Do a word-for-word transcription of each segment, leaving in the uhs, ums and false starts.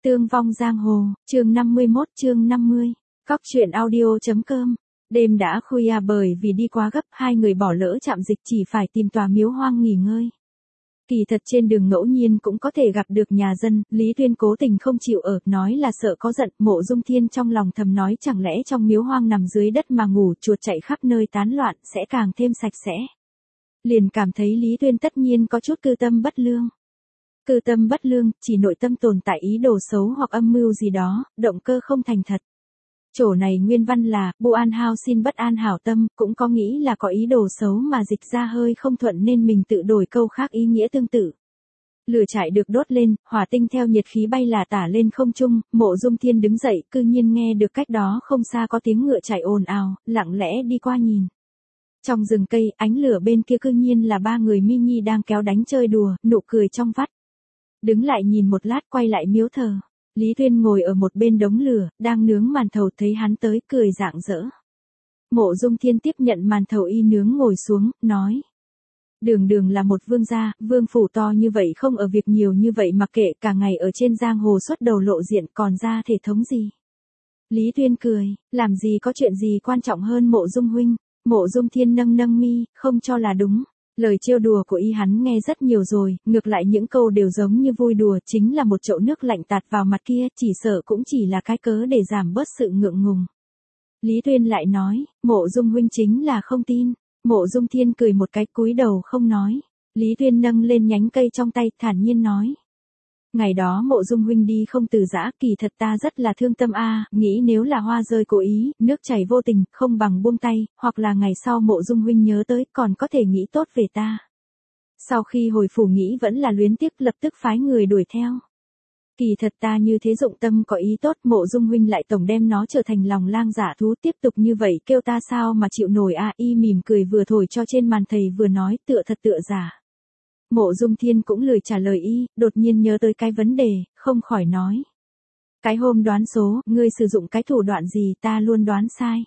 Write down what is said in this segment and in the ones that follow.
Tương vong giang hồ, chương năm mươi mốt chương năm mươi. Cóc truyện audio.com. Đêm đã khuya bởi vì đi quá gấp, hai người bỏ lỡ trạm dịch chỉ phải tìm tòa miếu hoang nghỉ ngơi. Kỳ thật trên đường ngẫu nhiên cũng có thể gặp được nhà dân, Lý Tuyên cố tình không chịu ở, nói là sợ có giận, Mộ Dung Thiên trong lòng thầm nói chẳng lẽ trong miếu hoang nằm dưới đất mà ngủ, chuột chạy khắp nơi tán loạn, sẽ càng thêm sạch sẽ. Liền cảm thấy Lý Tuyên tất nhiên có chút cư tâm bất lương. Cư tâm bất lương, chỉ nội tâm tồn tại ý đồ xấu hoặc âm mưu gì đó, động cơ không thành thật. Chỗ này nguyên văn là, Bu An Hao xin bất an hảo tâm, cũng có nghĩ là có ý đồ xấu mà dịch ra hơi không thuận nên mình tự đổi câu khác ý nghĩa tương tự. Lửa trại được đốt lên, hỏa tinh theo nhiệt khí bay là tả lên không trung, Mộ Dung Thiên đứng dậy, cư nhiên nghe được cách đó không xa có tiếng ngựa chạy ồn ào, lặng lẽ đi qua nhìn. Trong rừng cây, ánh lửa bên kia cư nhiên là ba người mini đang kéo đánh chơi đùa, nụ cười trong vắt. Đứng lại nhìn một lát quay lại miếu thờ. Lý Tuyên ngồi ở một bên đống lửa, đang nướng màn thầu thấy hắn tới cười rạng rỡ. Mộ Dung Thiên tiếp nhận màn thầu y nướng ngồi xuống, nói. Đường đường là một vương gia, vương phủ to như vậy không ở việc nhiều như vậy mặc kệ cả ngày ở trên giang hồ xuất đầu lộ diện còn ra thể thống gì. Lý Tuyên cười, làm gì có chuyện gì quan trọng hơn Mộ Dung huynh. Mộ Dung Thiên nâng nâng mi, không cho là đúng. Lời trêu đùa của y hắn nghe rất nhiều rồi, ngược lại những câu đều giống như vui đùa, chính là một chậu nước lạnh tạt vào mặt kia, chỉ sợ cũng chỉ là cái cớ để giảm bớt sự ngượng ngùng. Lý Tuyên lại nói, Mộ Dung huynh chính là không tin. Mộ Dung Thiên cười một cái cúi đầu không nói. Lý Tuyên nâng lên nhánh cây trong tay, thản nhiên nói. Ngày đó Mộ Dung huynh đi không từ giã, kỳ thật ta rất là thương tâm a, nghĩ nếu là hoa rơi cố ý, nước chảy vô tình, không bằng buông tay, hoặc là ngày sau Mộ Dung huynh nhớ tới, còn có thể nghĩ tốt về ta. Sau khi hồi phủ nghĩ vẫn là luyến tiếc, lập tức phái người đuổi theo. Kỳ thật ta như thế dụng tâm có ý tốt, Mộ Dung huynh lại tổng đem nó trở thành lòng lang giả thú, tiếp tục như vậy kêu ta sao mà chịu nổi a. Y mỉm cười vừa thổi cho trên màn thầy vừa nói, tựa thật tựa giả. Mộ Dung Thiên cũng lười trả lời y, đột nhiên nhớ tới cái vấn đề, không khỏi nói. Cái hôm đoán số, ngươi sử dụng cái thủ đoạn gì ta luôn đoán sai.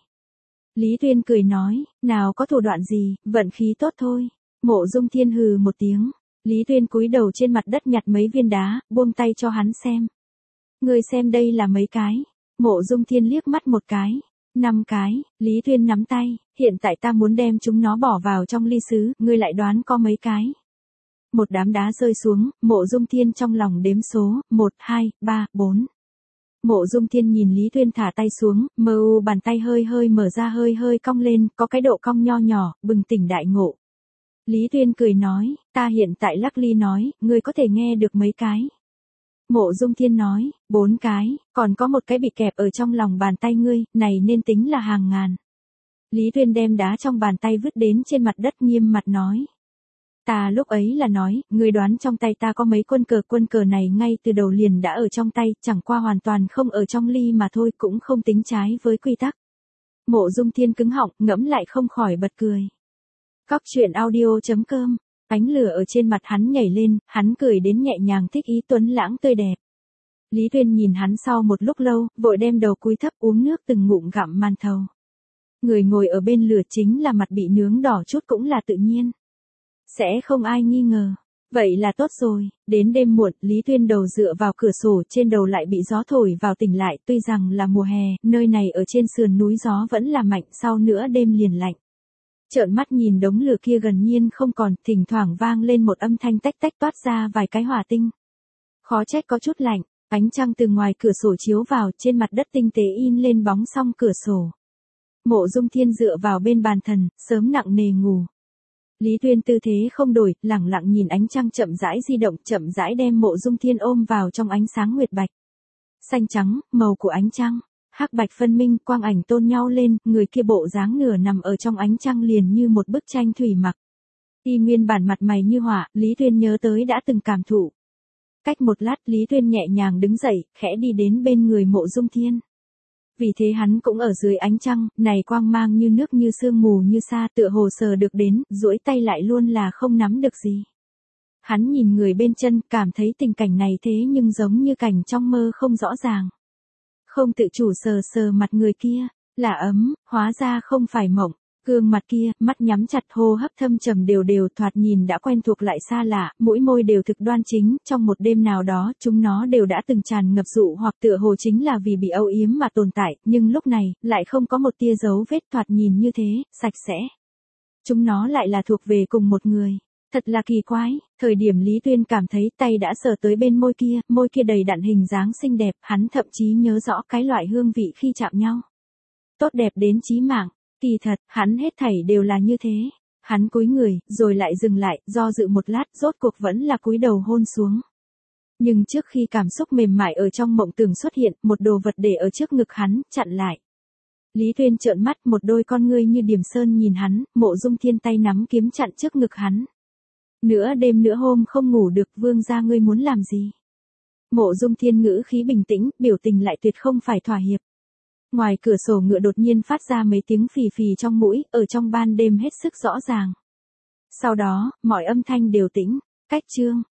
Lý Tuyên cười nói, nào có thủ đoạn gì, vận khí tốt thôi. Mộ Dung Thiên hừ một tiếng. Lý Tuyên cúi đầu trên mặt đất nhặt mấy viên đá, buông tay cho hắn xem. Ngươi xem đây là mấy cái. Mộ Dung Thiên liếc mắt một cái. Năm cái, Lý Tuyên nắm tay, hiện tại ta muốn đem chúng nó bỏ vào trong ly sứ, ngươi lại đoán có mấy cái. Một đám đá rơi xuống, Mộ Dung Thiên trong lòng đếm số, một, hai, ba, bốn. Mộ Dung Thiên nhìn Lý Tuyên thả tay xuống, mờ u bàn tay hơi hơi mở ra hơi hơi cong lên, có cái độ cong nho nhỏ, bừng tỉnh đại ngộ. Lý Tuyên cười nói, ta hiện tại lắc ly nói, ngươi có thể nghe được mấy cái. Mộ Dung Thiên nói, bốn cái, còn có một cái bị kẹp ở trong lòng bàn tay ngươi, này nên tính là hàng ngàn. Lý Tuyên đem đá trong bàn tay vứt đến trên mặt đất nghiêm mặt nói. Ta lúc ấy là nói, ngươi đoán trong tay ta có mấy quân cờ, quân cờ này ngay từ đầu liền đã ở trong tay, chẳng qua hoàn toàn không ở trong ly mà thôi, cũng không tính trái với quy tắc. Mộ Dung Thiên cứng họng, ngẫm lại không khỏi bật cười. Cóc truyện audio.com, ánh lửa ở trên mặt hắn nhảy lên, hắn cười đến nhẹ nhàng thích ý tuấn lãng tươi đẹp. Lý Tuyên nhìn hắn sau một lúc lâu, vội đem đầu cúi thấp uống nước từng ngụm gặm màn thầu. Người ngồi ở bên lửa chính là mặt bị nướng đỏ chút cũng là tự nhiên. Sẽ không ai nghi ngờ. Vậy là tốt rồi, đến đêm muộn, Lý Tuyên đầu dựa vào cửa sổ, trên đầu lại bị gió thổi vào tỉnh lại, tuy rằng là mùa hè, nơi này ở trên sườn núi gió vẫn là mạnh, sau nữa đêm liền lạnh. Trợn mắt nhìn đống lửa kia gần nhiên không còn, thỉnh thoảng vang lên một âm thanh tách tách toát ra vài cái hỏa tinh. Khó trách có chút lạnh, ánh trăng từ ngoài cửa sổ chiếu vào, trên mặt đất tinh tế in lên bóng song cửa sổ. Mộ Dung Thiên dựa vào bên bàn thần, sớm nặng nề ngủ. Lý Tuyên tư thế không đổi, lẳng lặng nhìn ánh trăng chậm rãi di động, chậm rãi đem Mộ Dung Thiên ôm vào trong ánh sáng nguyệt bạch. Xanh trắng, màu của ánh trăng, hắc bạch phân minh, quang ảnh tôn nhau lên, người kia bộ dáng nửa nằm ở trong ánh trăng liền như một bức tranh thủy mặc. Y nguyên bản mặt mày như họa, Lý Tuyên nhớ tới đã từng cảm thụ. Cách một lát, Lý Tuyên nhẹ nhàng đứng dậy, khẽ đi đến bên người Mộ Dung Thiên. Vì thế hắn cũng ở dưới ánh trăng, này quang mang như nước như sương mù như sa, tựa hồ sờ được đến, duỗi tay lại luôn là không nắm được gì. Hắn nhìn người bên chân, cảm thấy tình cảnh này thế nhưng giống như cảnh trong mơ không rõ ràng. Không tự chủ sờ sờ mặt người kia, là ấm, hóa ra không phải mộng. Gương mặt kia, mắt nhắm chặt, hô hấp thâm trầm đều đều, thoạt nhìn đã quen thuộc lại xa lạ, mũi môi đều thực đoan chính, trong một đêm nào đó, chúng nó đều đã từng tràn ngập dụ hoặc tựa hồ chính là vì bị âu yếm mà tồn tại, nhưng lúc này, lại không có một tia dấu vết, thoạt nhìn như thế, sạch sẽ. Chúng nó lại là thuộc về cùng một người. Thật là kỳ quái, thời điểm Lý Tuyên cảm thấy tay đã sờ tới bên môi kia, môi kia đầy đặn hình dáng xinh đẹp, hắn thậm chí nhớ rõ cái loại hương vị khi chạm nhau. Tốt đẹp đến chí mạng. Kỳ thật, hắn hết thảy đều là như thế. Hắn cúi người, rồi lại dừng lại, do dự một lát, rốt cuộc vẫn là cúi đầu hôn xuống. Nhưng trước khi cảm xúc mềm mại ở trong mộng tưởng xuất hiện, một đồ vật để ở trước ngực hắn, chặn lại. Lý Tuyên trợn mắt, một đôi con ngươi như điểm sơn nhìn hắn, Mộ Dung Thiên tay nắm kiếm chặn trước ngực hắn. Nửa đêm nửa hôm không ngủ được, vương gia ngươi muốn làm gì? Mộ Dung Thiên ngữ khí bình tĩnh, biểu tình lại tuyệt không phải thỏa hiệp. Ngoài cửa sổ ngựa đột nhiên phát ra mấy tiếng phì phì trong mũi, ở trong ban đêm hết sức rõ ràng. Sau đó, mọi âm thanh đều tĩnh, cách chương.